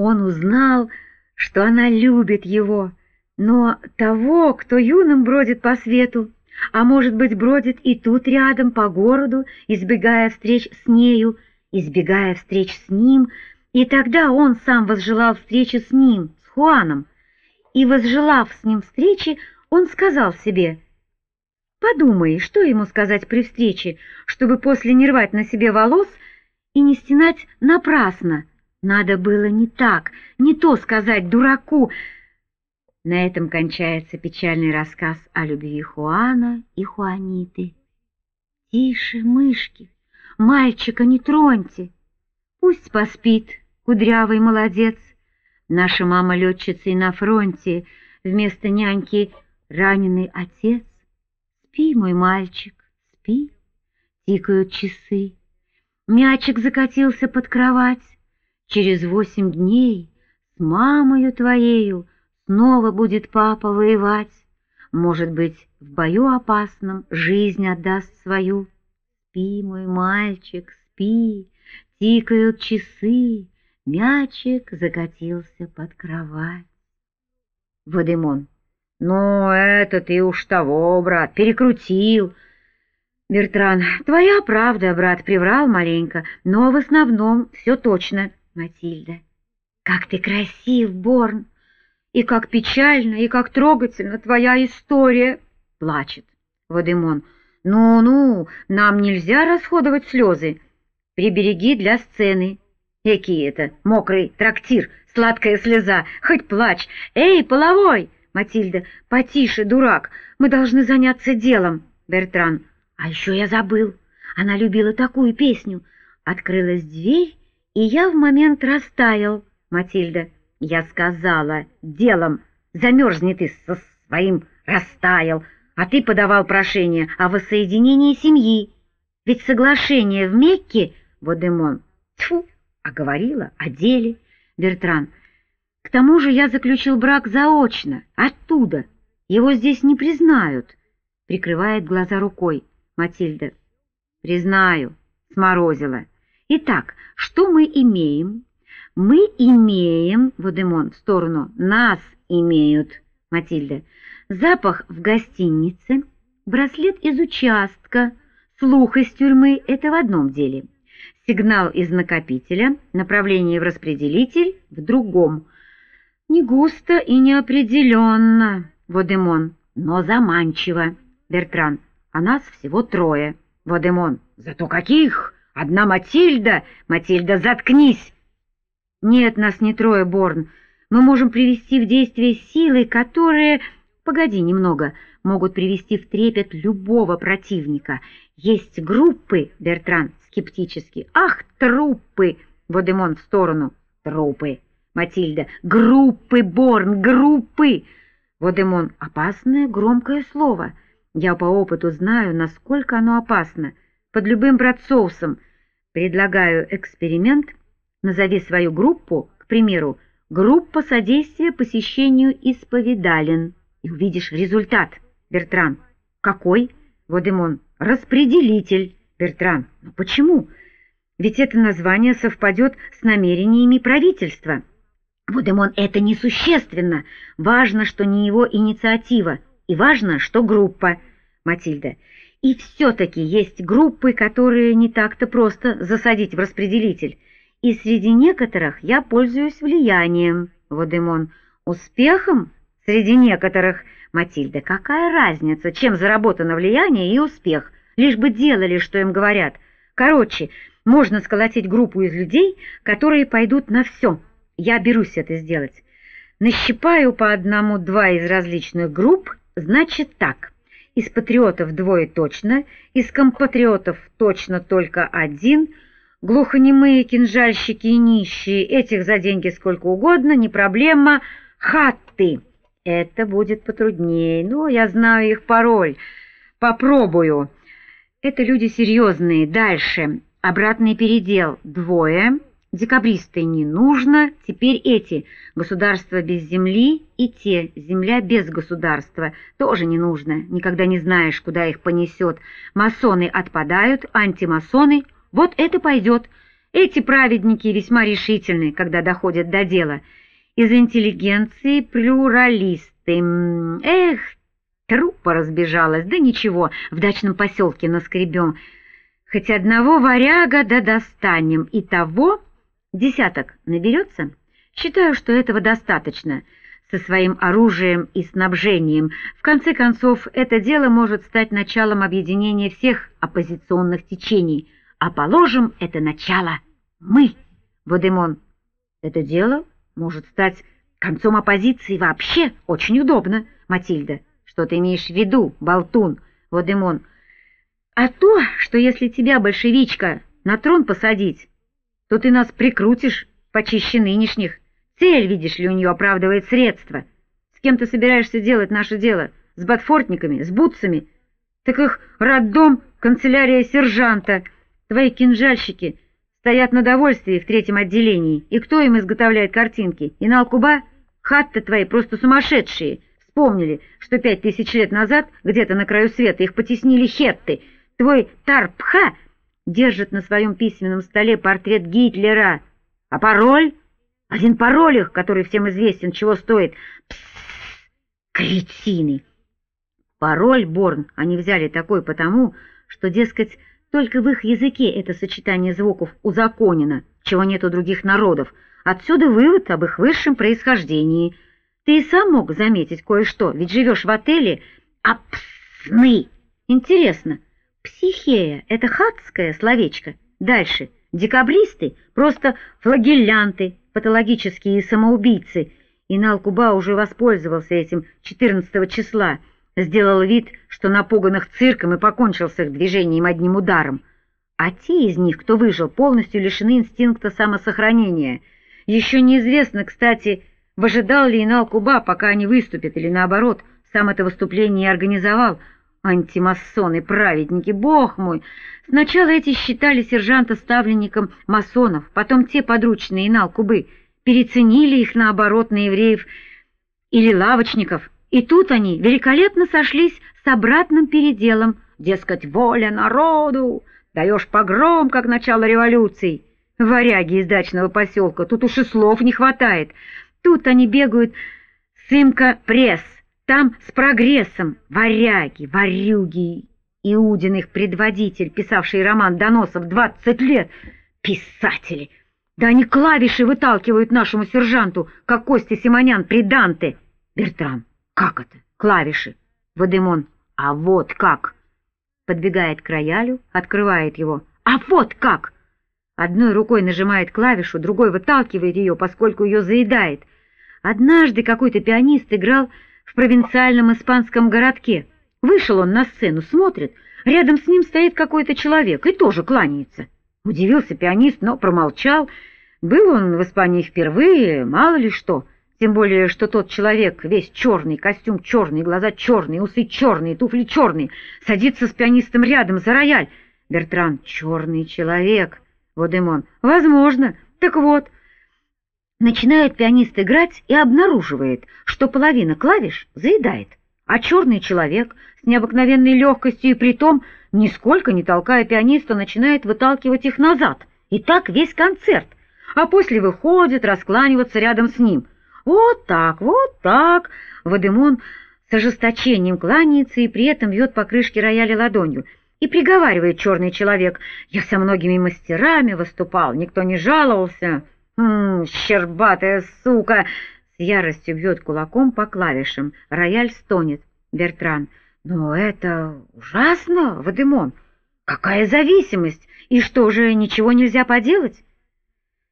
Он узнал, что она любит его, но того, кто юным бродит по свету, а может быть, бродит и тут рядом по городу, избегая встреч с нею, избегая встреч с ним, и тогда он сам возжелал встречи с ним, с Хуаном, и, возжелав с ним встречи, он сказал себе: «Подумай, что ему сказать при встрече, чтобы после не рвать на себе волос и не стенать напрасно. Надо было не так, не то сказать дураку». На этом кончается печальный рассказ о любви Хуана и Хуаниты. «Тише, мышки, мальчика не троньте, пусть поспит, кудрявый молодец. Наша мама летчица и на фронте, вместо няньки раненый отец. Спи, мой мальчик, спи». Тикают часы. Мячик закатился под кровать. Через 8 дней с мамою твоею снова будет папа воевать. Может быть, в бою опасном жизнь отдаст свою. Спи, мой мальчик, спи. Тикают часы. Мячик закатился под кровать. Вадимон: «Ну, это ты уж того, брат, перекрутил». Бертран: «Твоя правда, брат, приврал маленько, но в основном все точно». Матильда: «Как ты красив, Борн, и как печально, и как трогательна твоя история». Плачет. Вадимон: «Ну-ну, нам нельзя расходовать слезы. Прибереги для сцены». Экий это мокрый трактир, сладкая слеза, хоть плачь. «Эй, половой!» Матильда: «Потише, дурак, мы должны заняться делом». Бертран: «А еще я забыл, она любила такую песню». Открылась дверь, и я в момент растаял. Матильда: «Я сказала, делом, замерзни ты со своим растаял, а ты подавал прошение о воссоединении семьи. Ведь соглашение в Мекке». Вадимон: «Тьфу, а говорила о деле». Бертран: «К тому же я заключил брак заочно, оттуда. Его здесь не признают». Прикрывает глаза рукой. Матильда: «Признаю, сморозила. Итак, что мы имеем?» «Мы имеем», Вадимон в сторону, «нас имеют». Матильда: «Запах в гостинице, браслет из участка, слух из тюрьмы — это в одном деле. Сигнал из накопителя, направление в распределитель в другом. Не густо и неопределенно». Вадимон: «Но заманчиво». Бертран: «А нас всего 3. Вадимон: «Зато каких! Одна Матильда!» Матильда: «Заткнись!» «Нет, нас не 3, Борн. Мы можем привести в действие силы, которые, погоди немного, могут привести в трепет любого противника. Есть группы». Бертран скептически: «Ах, труппы!» Вадимон в сторону: «Трупы». Матильда: «Группы, Борн, группы!» Вадимон: «Опасное громкое слово. Я по опыту знаю, насколько оно опасно. Под любым братцовсом. Предлагаю эксперимент. Назови свою группу, к примеру, группа содействия посещению исповедален, и увидишь результат». Бертран: «Какой?» Вадимон: «Распределитель». Бертран: «Но почему? Ведь это название совпадет с намерениями правительства». Вадимон: «Это несущественно. Важно, что не его инициатива, и важно, что группа». Матильда: «И все-таки есть группы, которые не так-то просто засадить в распределитель. И среди некоторых я пользуюсь влиянием». Вадимон: «Успехом? Среди некоторых». Матильда: «Какая разница, чем заработано влияние и успех? Лишь бы делали, что им говорят. Короче, можно сколотить группу из людей, которые пойдут на все. Я берусь это сделать. Нащипаю по 1-2 из различных групп, значит так. Из патриотов 2 точно, из компатриотов точно только 1, глухонемые, кинжальщики и нищие, этих за деньги сколько угодно, не проблема, хатты. Это будет потруднее, но я знаю их пароль. Попробую. Это люди серьезные. Дальше. Обратный передел 2. Декабристы не нужно. Теперь эти. Государство без земли и те. Земля без государства. Тоже не нужно. Никогда не знаешь, куда их понесет. Масоны отпадают. Антимасоны. Вот это пойдет. Эти праведники весьма решительны, когда доходят до дела. Из интеллигенции плюралисты. Эх, труппа разбежалась, да ничего, в дачном поселке наскребем. Хоть одного варяга да достанем, и того 10 наберется. Считаю, что этого достаточно. Со своим оружием и снабжением. В конце концов, это дело может стать началом объединения всех оппозиционных течений. А положим, это начало мы, Водемон. Это дело может стать концом оппозиции вообще. Очень удобно, Матильда. Что ты имеешь в виду, болтун, Водемон? А то, что если тебя, большевичка, на трон посадить, то ты нас прикрутишь почище нынешних. Цель, видишь ли, у нее оправдывает средства. С кем ты собираешься делать наше дело? С ботфортниками, с бутсами? Так их роддом, канцелярия сержанта. Твои кинжальщики стоят на довольствии в 3-м отделении. И кто им изготовляет картинки? Инал-Куба? Хатты твои просто сумасшедшие. Вспомнили, что 5000 лет назад где-то на краю света их потеснили хетты. Твой Тарпха держит на своем письменном столе портрет Гитлера. А пароль? Один пароль их, который всем известен, чего стоит. Псс, кретины! Пароль, Борн, они взяли такой потому, что, дескать, только в их языке это сочетание звуков узаконено, чего нет у других народов. Отсюда вывод об их высшем происхождении. Ты и сам мог заметить кое-что, ведь живешь в отеле, а псны. Интересно, психея — это хатское словечко? Дальше. Декабристы — просто флагеллянты, патологические самоубийцы. Инал-Куба уже воспользовался этим 14 числа, сделал вид, что напуганных цирком и покончил с их движением одним ударом. А те из них, кто выжил, полностью лишены инстинкта самосохранения. Еще неизвестно, кстати, выжидал ли Инал-Куба, пока они выступят, или наоборот, сам это выступление и организовал. Антимасоны-праведники, бог мой! Сначала эти считали сержанта ставленником масонов, потом те подручные Инал-Кубы переценили их, наоборот, на евреев или лавочников. И тут они великолепно сошлись с обратным переделом. Дескать, воля народу! Даешь погром, как начало революции. Варяги из дачного поселка, тут уж и слов не хватает. Тут они бегают с имка-пресс. Там с прогрессом варяги, варюги, Иудин их предводитель, писавший роман «Доносов» 20 лет. Писатели! Да они клавиши выталкивают нашему сержанту, как Костя Симонян при Данте. Бертран, как это? Клавиши. Водемон, а вот как. Подбегает к роялю, открывает его. А вот как! Одной рукой нажимает клавишу, другой выталкивает ее, поскольку ее заедает. Однажды какой-то пианист играл в провинциальном испанском городке. Вышел он на сцену, смотрит, рядом с ним стоит какой-то человек и тоже кланяется. Удивился пианист, но промолчал. Был он в Испании впервые, мало ли что. Тем более, что тот человек весь черный, костюм черный, глаза черные, усы черные, туфли черные, садится с пианистом рядом за рояль. Бертран, черный человек. Водемон, возможно. Так вот, начинает пианист играть и обнаруживает, что половина клавиш заедает, а черный человек с необыкновенной легкостью и притом, нисколько не толкая пианиста, начинает выталкивать их назад. И так весь концерт, а после выходит раскланиваться рядом с ним. Вот так, вот так. Водемон с ожесточением кланяется и при этом бьет по крышке рояля ладонью. И приговаривает черный человек: «Я со многими мастерами выступал, никто не жаловался». Щербатая сука! С яростью бьет кулаком по клавишам. Рояль стонет. Бертран. Но это ужасно, Водемон. Какая зависимость? И что же, ничего нельзя поделать?